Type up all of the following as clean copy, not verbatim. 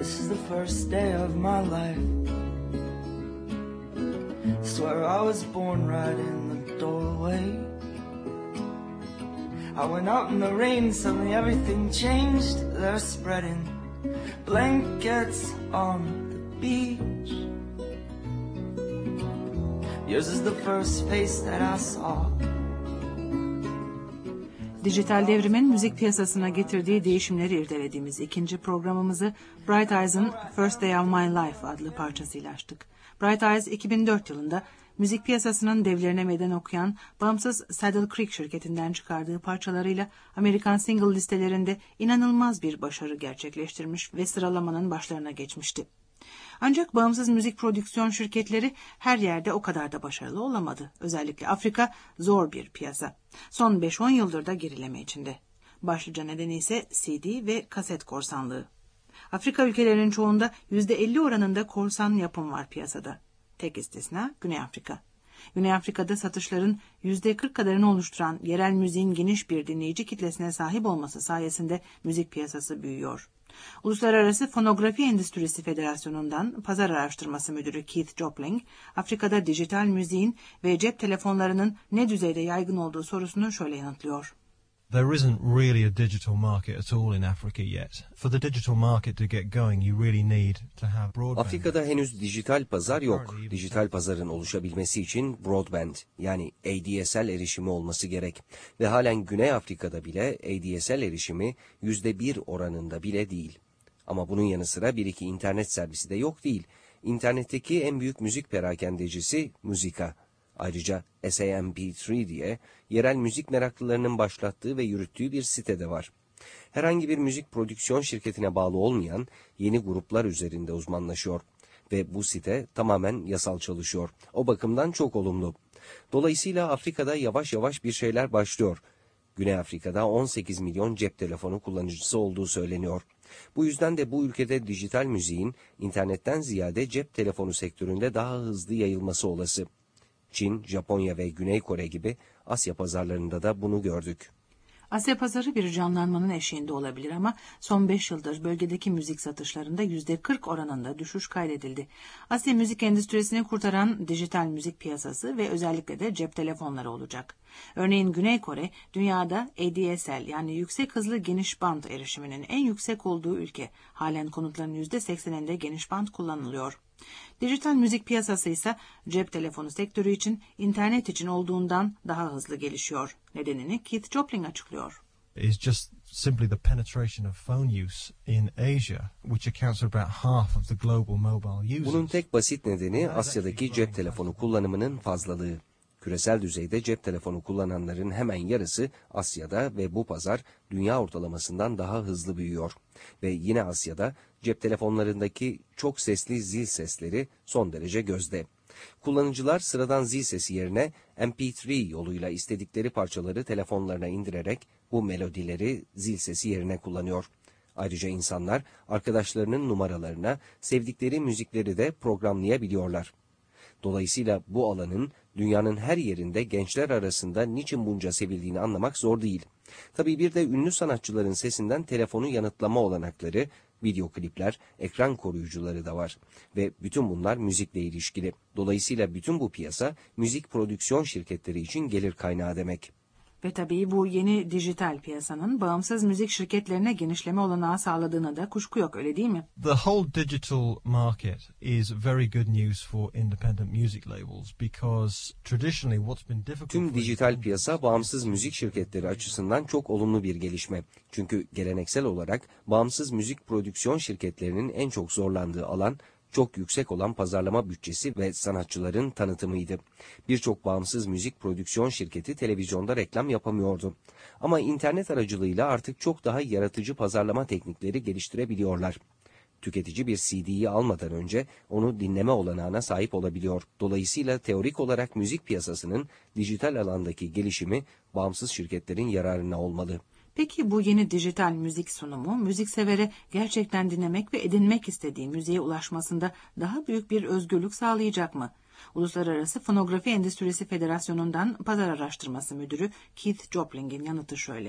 This is the first day of my life. Swear I was born right in the doorway. I went out in the rain, suddenly everything changed. They're spreading blankets on the beach. Yours is the first face that I saw. Dijital devrimin müzik piyasasına getirdiği değişimleri irdelediğimiz ikinci programımızı Bright Eyes'ın First Day of My Life adlı parçasıyla açtık. Bright Eyes 2004 yılında müzik piyasasının devlerine meydan okuyan bağımsız Saddle Creek şirketinden çıkardığı parçalarıyla Amerikan single listelerinde inanılmaz bir başarı gerçekleştirmiş ve sıralamanın başlarına geçmişti. Ancak bağımsız müzik prodüksiyon şirketleri her yerde o kadar da başarılı olamadı. Özellikle Afrika zor bir piyasa. Son 5-10 yıldır da gerileme içinde. Başlıca nedeni ise CD ve kaset korsanlığı. Afrika ülkelerinin çoğunda %50 oranında korsan yapım var piyasada. Tek istisna Güney Afrika. Güney Afrika'da satışların %40 kadarını oluşturan yerel müziğin geniş bir dinleyici kitlesine sahip olması sayesinde müzik piyasası büyüyor. Uluslararası Fonografi Endüstrisi Federasyonu'ndan Pazar Araştırması Müdürü Keith Jopling, Afrika'da dijital müziğin ve cep telefonlarının ne düzeyde yaygın olduğu sorusunu şöyle yanıtlıyor. There isn't really a digital market at all in Africa yet. For the digital market to get going, you really need to have broadband. Afrika'da henüz dijital pazar yok. Dijital pazarın oluşabilmesi için broadband yani ADSL erişimi olması gerek. Ve halen Güney Afrika'da bile ADSL erişimi %1 oranında bile değil. Ama bunun yanı sıra bir iki internet servisi de yok değil. İnternetteki en büyük müzik perakendecisi Musica. Ayrıca SAMP3 diye yerel müzik meraklılarının başlattığı ve yürüttüğü bir site de var. Herhangi bir müzik prodüksiyon şirketine bağlı olmayan yeni gruplar üzerinde uzmanlaşıyor. Ve bu site tamamen yasal çalışıyor. O bakımdan çok olumlu. Dolayısıyla Afrika'da yavaş yavaş bir şeyler başlıyor. Güney Afrika'da 18 milyon cep telefonu kullanıcısı olduğu söyleniyor. Bu yüzden de bu ülkede dijital müziğin internetten ziyade cep telefonu sektöründe daha hızlı yayılması olası. Çin, Japonya ve Güney Kore gibi Asya pazarlarında da bunu gördük. Asya pazarı bir canlanmanın eşiğinde olabilir ama son 5 yıldır bölgedeki müzik satışlarında %40 oranında düşüş kaydedildi. Asya müzik endüstrisini kurtaran dijital müzik piyasası ve özellikle de cep telefonları olacak. Örneğin Güney Kore dünyada ADSL yani yüksek hızlı geniş band erişiminin en yüksek olduğu ülke. Halen konutların %80'inde geniş band kullanılıyor. Dijital müzik piyasası ise cep telefonu sektörü için internet için olduğundan daha hızlı gelişiyor. Nedenini Keith Jopling açıklıyor. Is just simply the penetration of phone use in Asia, which accounts for about half of the global mobile users. Bunun tek basit nedeni Asya'daki cep telefonu kullanımının fazlalığı. Küresel düzeyde cep telefonu kullananların hemen yarısı Asya'da ve bu pazar dünya ortalamasından daha hızlı büyüyor. Ve yine Asya'da cep telefonlarındaki çok sesli zil sesleri son derece gözde. Kullanıcılar sıradan zil sesi yerine MP3 yoluyla istedikleri parçaları telefonlarına indirerek bu melodileri zil sesi yerine kullanıyor. Ayrıca insanlar arkadaşlarının numaralarına sevdikleri müzikleri de programlayabiliyorlar. Dolayısıyla bu alanın dünyanın her yerinde gençler arasında niçin bunca sevildiğini anlamak zor değil. Tabii bir de ünlü sanatçıların sesinden telefonu yanıtlama olanakları, video klipler, ekran koruyucuları da var. Ve bütün bunlar müzikle ilişkili. Dolayısıyla bütün bu piyasa müzik prodüksiyon şirketleri için gelir kaynağı demek. Ve tabii bu yeni dijital piyasanın bağımsız müzik şirketlerine genişleme olanağı sağladığına da kuşku yok, öyle değil mi? The whole digital market is very good news for independent music labels because traditionally what's been difficult. Tüm dijital piyasa bağımsız müzik şirketleri açısından çok olumlu bir gelişme. Çünkü geleneksel olarak bağımsız müzik prodüksiyon şirketlerinin en çok zorlandığı alan çok yüksek olan pazarlama bütçesi ve sanatçıların tanıtımıydı. Birçok bağımsız müzik prodüksiyon şirketi televizyonda reklam yapamıyordu. Ama internet aracılığıyla artık çok daha yaratıcı pazarlama teknikleri geliştirebiliyorlar. Tüketici bir CD'yi almadan önce onu dinleme olanağına sahip olabiliyor. Dolayısıyla teorik olarak müzik piyasasının dijital alandaki gelişimi bağımsız şirketlerin yararına olmalı. Peki bu yeni dijital müzik sunumu müziksevere gerçekten dinlemek ve edinmek istediği müziğe ulaşmasında daha büyük bir özgürlük sağlayacak mı? Uluslararası Fonografi Endüstrisi Federasyonu'ndan Pazar Araştırması Müdürü Keith Jopling'in yanıtı şöyle.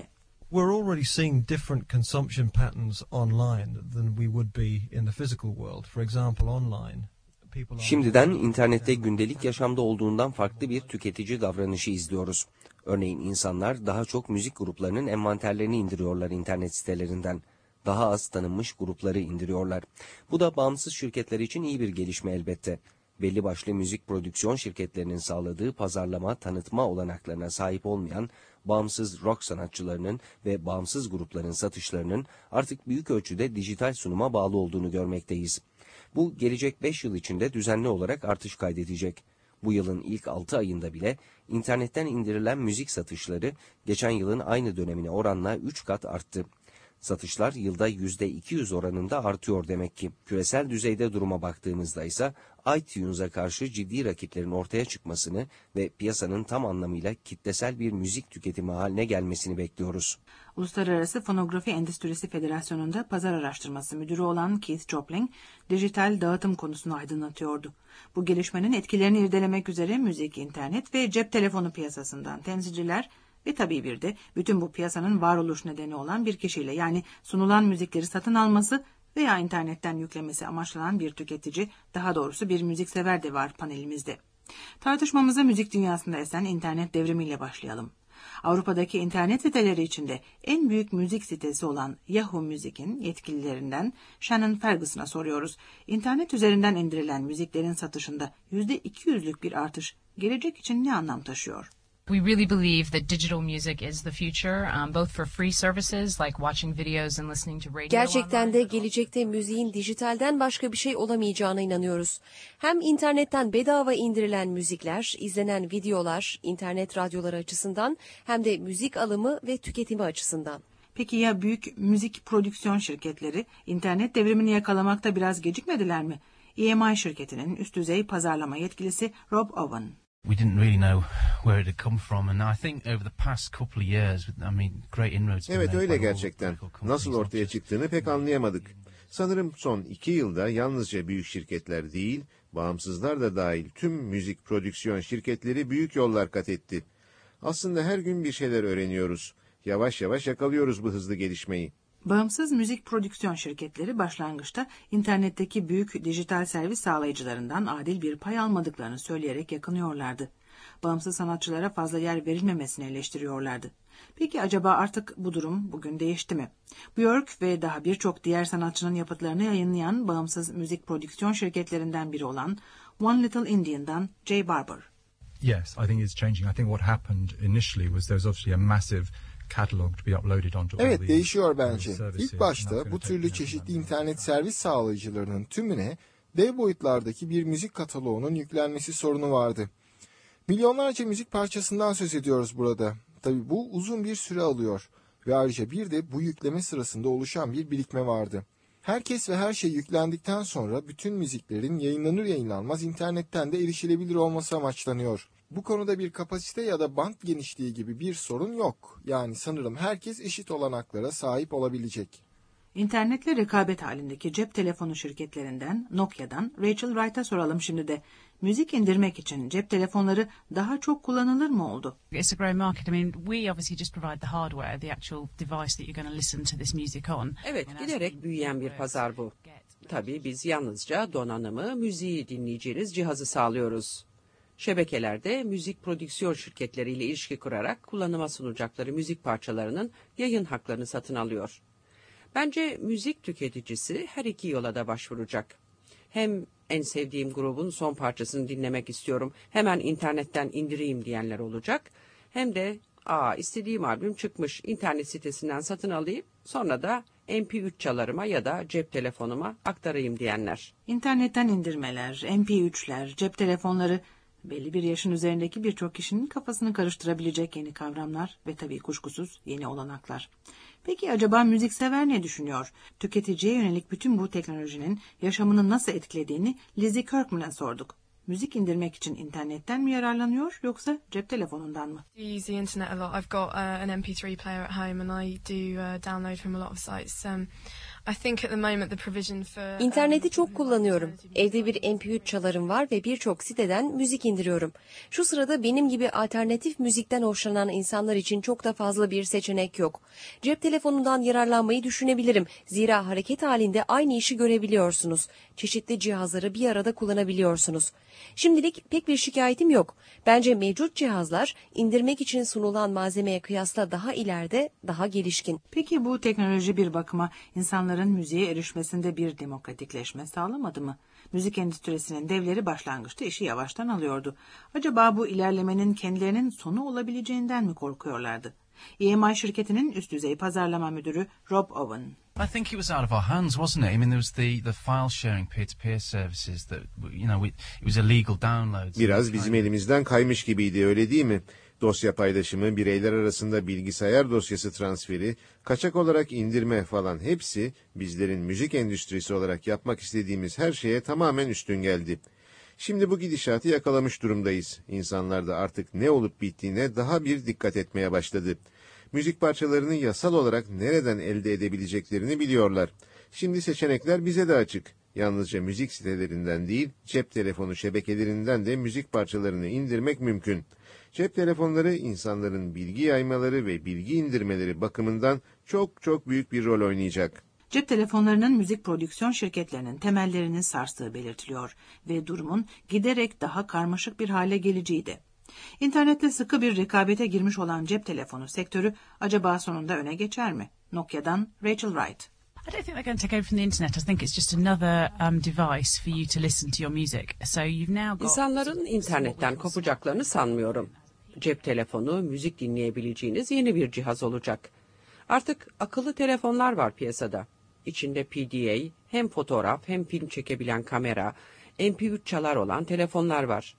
We're already seeing different consumption patterns online than we would be in the physical world. For example, online. Şimdiden internette gündelik yaşamda olduğundan farklı bir tüketici davranışı izliyoruz. Örneğin insanlar daha çok müzik gruplarının envanterlerini indiriyorlar internet sitelerinden. Daha az tanınmış grupları indiriyorlar. Bu da bağımsız şirketler için iyi bir gelişme elbette. Belli başlı müzik prodüksiyon şirketlerinin sağladığı pazarlama, tanıtma olanaklarına sahip olmayan bağımsız rock sanatçılarının ve bağımsız grupların satışlarının artık büyük ölçüde dijital sunuma bağlı olduğunu görmekteyiz. Bu gelecek 5 yıl içinde düzenli olarak artış kaydedecek. Bu yılın ilk 6 ayında bile internetten indirilen müzik satışları geçen yılın aynı dönemine oranla 3 kat arttı. Satışlar yılda %200 oranında artıyor demek ki. Küresel düzeyde duruma baktığımızda ise iTunes'a karşı ciddi rakiplerin ortaya çıkmasını ve piyasanın tam anlamıyla kitlesel bir müzik tüketimi haline gelmesini bekliyoruz. Uluslararası Fonografi Endüstrisi Federasyonu'nda pazar araştırması müdürü olan Keith Jopling, dijital dağıtım konusunu aydınlatıyordu. Bu gelişmenin etkilerini irdelemek üzere müzik, internet ve cep telefonu piyasasından temsilciler ve tabii bir de bütün bu piyasanın varoluş nedeni olan bir kişiyle, yani sunulan müzikleri satın alması veya internetten yüklemesi amaçlanan bir tüketici, daha doğrusu bir müziksever de var panelimizde. Tartışmamıza müzik dünyasında esen internet devrimiyle başlayalım. Avrupa'daki internet siteleri içinde en büyük müzik sitesi olan Yahoo Music'in yetkililerinden Shannon Ferguson'a soruyoruz. İnternet üzerinden indirilen müziklerin satışında %200'lük bir artış gelecek için ne anlam taşıyor? We really believe that digital music is the future, both for free services like watching videos and listening to radio. Gerçekten de gelecekte müziğin dijitalden başka bir şey olamayacağına inanıyoruz. Hem internetten bedava indirilen müzikler, izlenen videolar, internet radyoları açısından hem de müzik alımı ve tüketimi açısından. Peki ya büyük müzik prodüksiyon şirketleri internet devrimini yakalamakta biraz gecikmediler mi? EMI şirketinin üst düzey pazarlama yetkilisi Rob Owen. We didn't really know where it had come from, and I think over the past couple of years, great inroads. Evet, öyle gerçekten. Nasıl ortaya çıktığını pek anlayamadık. Sanırım son 2 yılda yalnızca büyük şirketler değil, bağımsızlar da dahil tüm müzik prodüksiyon şirketleri büyük yollar kat etti. Aslında her gün bir şeyler öğreniyoruz. Yavaş yavaş yakalıyoruz bu hızlı gelişmeyi. Bağımsız müzik prodüksiyon şirketleri başlangıçta internetteki büyük dijital servis sağlayıcılarından adil bir pay almadıklarını söyleyerek yakınıyorlardı. Bağımsız sanatçılara fazla yer verilmemesini eleştiriyorlardı. Peki acaba artık bu durum bugün değişti mi? Björk ve daha birçok diğer sanatçının yapıtlarını yayınlayan bağımsız müzik prodüksiyon şirketlerinden biri olan One Little Indian'dan Jay Barber. Yes, I think it's changing. I think what happened initially was there was obviously a massive catalog to be uploaded onto. Evet, değişiyor bence. İlk başta bu türlü çeşitli internet servis sağlayıcılarının tümüne dev boyutlardaki bir müzik kataloğunun yüklenmesi sorunu vardı. Milyonlarca müzik parçasından söz ediyoruz burada. Tabii bu uzun bir süre alıyor ve ayrıca bir de bu yükleme sırasında oluşan bir birikme vardı. Herkes ve her şey yüklendikten sonra bütün müziklerin yayınlanır yayınlanmaz internetten de erişilebilir olması amaçlanıyor. Bu konuda bir kapasite ya da bant genişliği gibi bir sorun yok. Yani sanırım herkes eşit olanaklara sahip olabilecek. İnternetle rekabet halindeki cep telefonu şirketlerinden Nokia'dan Rachel Wright'a soralım şimdi de. Müzik indirmek için cep telefonları daha çok kullanılır mı oldu? It's a growing market. I mean, we obviously just provide the hardware, the actual device that you're going to listen to this music on. Evet, giderek büyüyen bir pazar bu. Tabii biz yalnızca donanımı, müziği dinleyeceğiniz cihazı sağlıyoruz. Şebekelerde müzik prodüksiyon şirketleriyle ilişki kurarak kullanıma sunacakları müzik parçalarının yayın haklarını satın alıyor. Bence müzik tüketicisi her iki yola da başvuracak. Hem en sevdiğim grubun son parçasını dinlemek istiyorum, hemen internetten indireyim diyenler olacak. Hem de istediğim albüm çıkmış, internet sitesinden satın alayım, sonra da MP3 çalarıma ya da cep telefonuma aktarayım diyenler. İnternetten indirmeler, MP3'ler, cep telefonları belli bir yaşın üzerindeki birçok kişinin kafasını karıştırabilecek yeni kavramlar ve tabii kuşkusuz yeni olanaklar. Peki acaba müziksever ne düşünüyor? Tüketiciye yönelik bütün bu teknolojinin yaşamını nasıl etkilediğini Lizzie Kirkman'a sorduk. Müzik indirmek için internetten mi yararlanıyor yoksa cep telefonundan mı? I use the internet a lot. I've got an MP3 player at home and I do download from a lot of sites. İnterneti çok kullanıyorum. Evde bir MP3 çalarım var ve birçok siteden müzik indiriyorum. Şu sırada benim gibi alternatif müzikten hoşlanan insanlar için çok da fazla bir seçenek yok. Cep telefonundan yararlanmayı düşünebilirim. Zira hareket halinde aynı işi görebiliyorsunuz. Çeşitli cihazları bir arada kullanabiliyorsunuz. Şimdilik pek bir şikayetim yok. Bence mevcut cihazlar indirmek için sunulan malzemeye kıyasla daha ileride, daha gelişkin. Peki bu teknoloji bir bakıma insanların müziğe erişmesinde bir demokratikleşme sağlamadı mı? Müzik endüstrisinin devleri başlangıçta işi yavaştan alıyordu. Acaba bu ilerlemenin kendilerinin sonu olabileceğinden mi korkuyorlardı? EMI şirketinin üst düzey pazarlama müdürü Rob Owen. I think it was out of our hands, wasn't it? I mean, there was the file sharing peer-to-peer services that, it was illegal downloads. Biraz bizim elimizden kaymış gibiydi, öyle değil mi? Dosya paylaşımı, bireyler arasında bilgisayar dosyası transferi, kaçak olarak indirme falan hepsi bizlerin müzik endüstrisi olarak yapmak istediğimiz her şeye tamamen üstün geldi. Şimdi bu gidişatı yakalamış durumdayız. İnsanlar da artık ne olup bittiğine daha bir dikkat etmeye başladı. Müzik parçalarını yasal olarak nereden elde edebileceklerini biliyorlar. Şimdi seçenekler bize de açık. Yalnızca müzik sitelerinden değil, cep telefonu şebekelerinden de müzik parçalarını indirmek mümkün. Cep telefonları insanların bilgi yaymaları ve bilgi indirmeleri bakımından çok büyük bir rol oynayacak. Cep telefonlarının müzik prodüksiyon şirketlerinin temellerini sarstığı belirtiliyor ve durumun giderek daha karmaşık bir hale geleceği de. İnternette sıkı bir rekabete girmiş olan cep telefonu sektörü acaba sonunda öne geçer mi? Nokia'dan Rachel Wright. I don't think they're going to take over from the internet. I think it's just another device for you to listen to your music. So you've now got... İnsanların internetten kopacaklarını sanmıyorum. Cep telefonu, müzik dinleyebileceğiniz yeni bir cihaz olacak. Artık akıllı telefonlar var piyasada. İçinde PDA, hem fotoğraf hem film çekebilen kamera, MP3 çalar olan telefonlar var.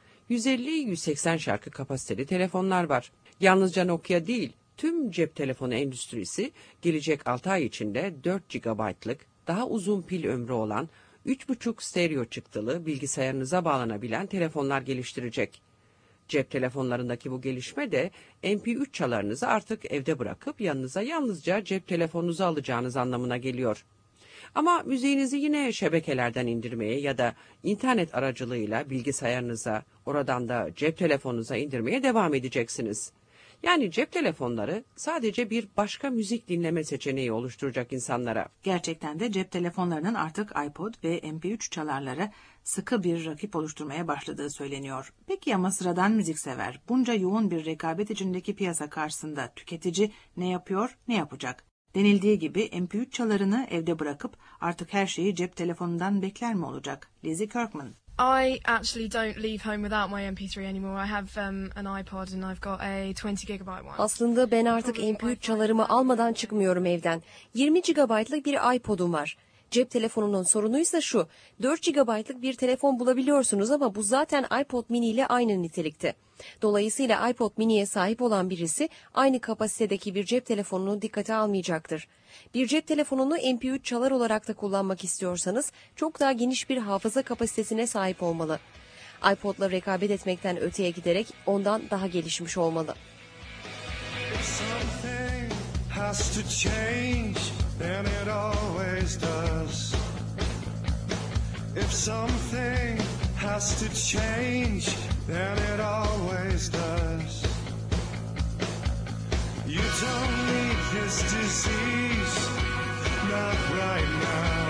150-180 şarkı kapasiteli telefonlar var. Yalnızca Nokia değil, tüm cep telefonu endüstrisi gelecek 6 ay içinde 4 GB'lık daha uzun pil ömrü olan 3.5 stereo çıktılı bilgisayarınıza bağlanabilen telefonlar geliştirecek. Cep telefonlarındaki bu gelişme de MP3 çalarınızı artık evde bırakıp yanınıza yalnızca cep telefonunuzu alacağınız anlamına geliyor. Ama müziğinizi yine şebekelerden indirmeye ya da internet aracılığıyla bilgisayarınıza, oradan da cep telefonunuza indirmeye devam edeceksiniz. Yani cep telefonları sadece bir başka müzik dinleme seçeneği oluşturacak insanlara. Gerçekten de cep telefonlarının artık iPod ve MP3 çalarlara sıkı bir rakip oluşturmaya başladığı söyleniyor. Peki ama sıradan müziksever bunca yoğun bir rekabet içindeki piyasa karşısında tüketici ne yapıyor, ne yapacak? Denildiği gibi MP3 çalarını evde bırakıp artık her şeyi cep telefonundan bekler mi olacak? Lizzie Kirkman. I actually don't leave home without my MP3 anymore. I have an iPod and I've got a 20 gigabyte one. Aslında ben artık MP3 çalarımı almadan çıkmıyorum evden. 20 GB'lık bir iPod'um var. Cep telefonunun sorunuysa şu, 4 GB'lık bir telefon bulabiliyorsunuz ama bu zaten iPod mini ile aynı nitelikte. Dolayısıyla iPod mini'ye sahip olan birisi aynı kapasitedeki bir cep telefonunu dikkate almayacaktır. Bir cep telefonunu MP3 çalar olarak da kullanmak istiyorsanız çok daha geniş bir hafıza kapasitesine sahip olmalı. iPod'la rekabet etmekten öteye giderek ondan daha gelişmiş olmalı. And it always does. If something has to change, then it always does. You don't need this disease, not right now.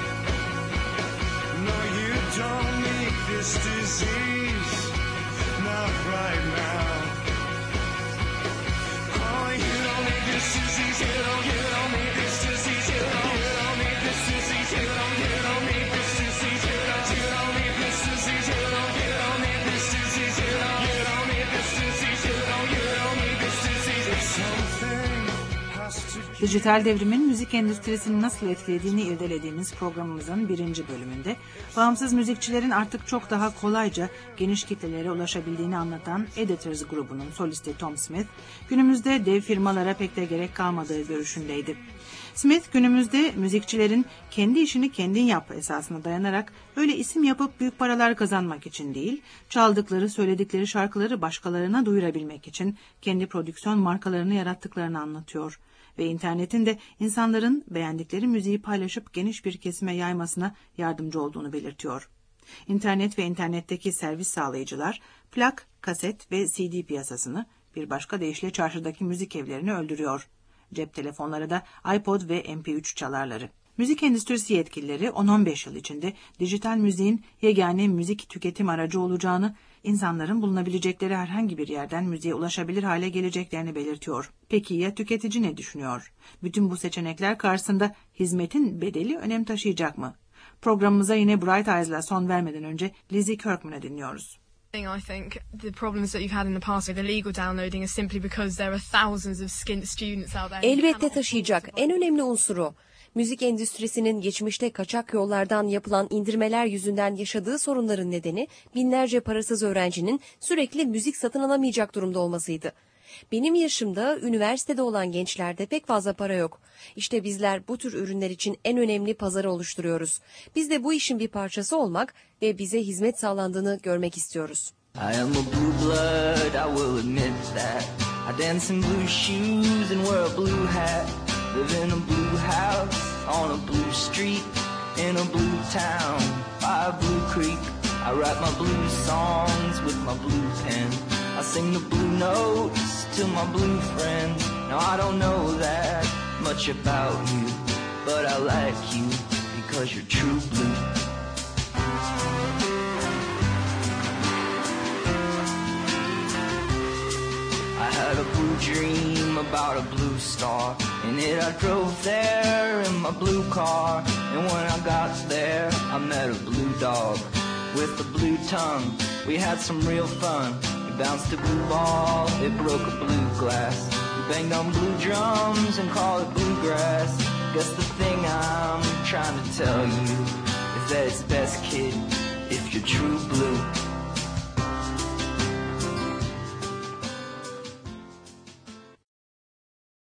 No, you don't need this disease, not right now. Oh, you don't need this disease, you don't need this disease. Dijital devrimin müzik endüstrisini nasıl etkilediğini irdelediğimiz programımızın 1. bölümünde bağımsız müzikçilerin artık çok daha kolayca geniş kitlelere ulaşabildiğini anlatan Editors grubunun solisti Tom Smith, günümüzde dev firmalara pek de gerek kalmadığı görüşündeydi. Smith günümüzde müzikçilerin kendi işini kendin yap esasına dayanarak öyle isim yapıp büyük paralar kazanmak için değil, çaldıkları, söyledikleri şarkıları başkalarına duyurabilmek için kendi prodüksiyon markalarını yarattıklarını anlatıyor. ve internetin de insanların beğendikleri müziği paylaşıp geniş bir kesime yaymasına yardımcı olduğunu belirtiyor. İnternet ve internetteki servis sağlayıcılar plak, kaset ve CD piyasasını, bir başka deyişle çarşıdaki müzik evlerini öldürüyor. Cep telefonları da iPod ve MP3 çalarları. Müzik endüstrisi yetkilileri 10-15 yıl içinde dijital müziğin yegane müzik tüketim aracı olacağını, insanların bulunabilecekleri herhangi bir yerden müziğe ulaşabilir hale geleceklerini belirtiyor. Peki ya tüketici ne düşünüyor? Bütün bu seçenekler karşısında hizmetin bedeli önem taşıyacak mı? Programımıza yine Bright Eyes'la son vermeden önce Lizzie Kirkman'ı dinliyoruz. I think the problems that you've had in the past with illegal downloading is simply because there are thousands of skint students out there. Elbette taşıyacak. En önemli unsuru. Müzik endüstrisinin geçmişte kaçak yollardan yapılan indirmeler yüzünden yaşadığı sorunların nedeni binlerce parasız öğrencinin sürekli müzik satın alamayacak durumda olmasıydı. Benim yaşımda üniversitede olan gençlerde pek fazla para yok. İşte bizler bu tür ürünler için en önemli pazarı oluşturuyoruz. Biz de bu işin bir parçası olmak ve bize hizmet sağlandığını görmek istiyoruz. I am a blue blood, I will admit that. I dance in blue shoes and wear a blue hat. Live in a blue house, on a blue street, in a blue town, by a blue creek. I write my blue songs with my blue pen. I sing the blue notes to my blue friends. Now I don't know that much about you, but I like you because you're true blue. I had a blue dream about a blue star. In it I drove there in my blue car. And when I got there I met a blue dog with a blue tongue. We had some real fun. We bounced a blue ball, it broke a blue glass. We banged on blue drums and called it bluegrass. Guess the thing I'm trying to tell you is that it's best, kid, if you're true blue.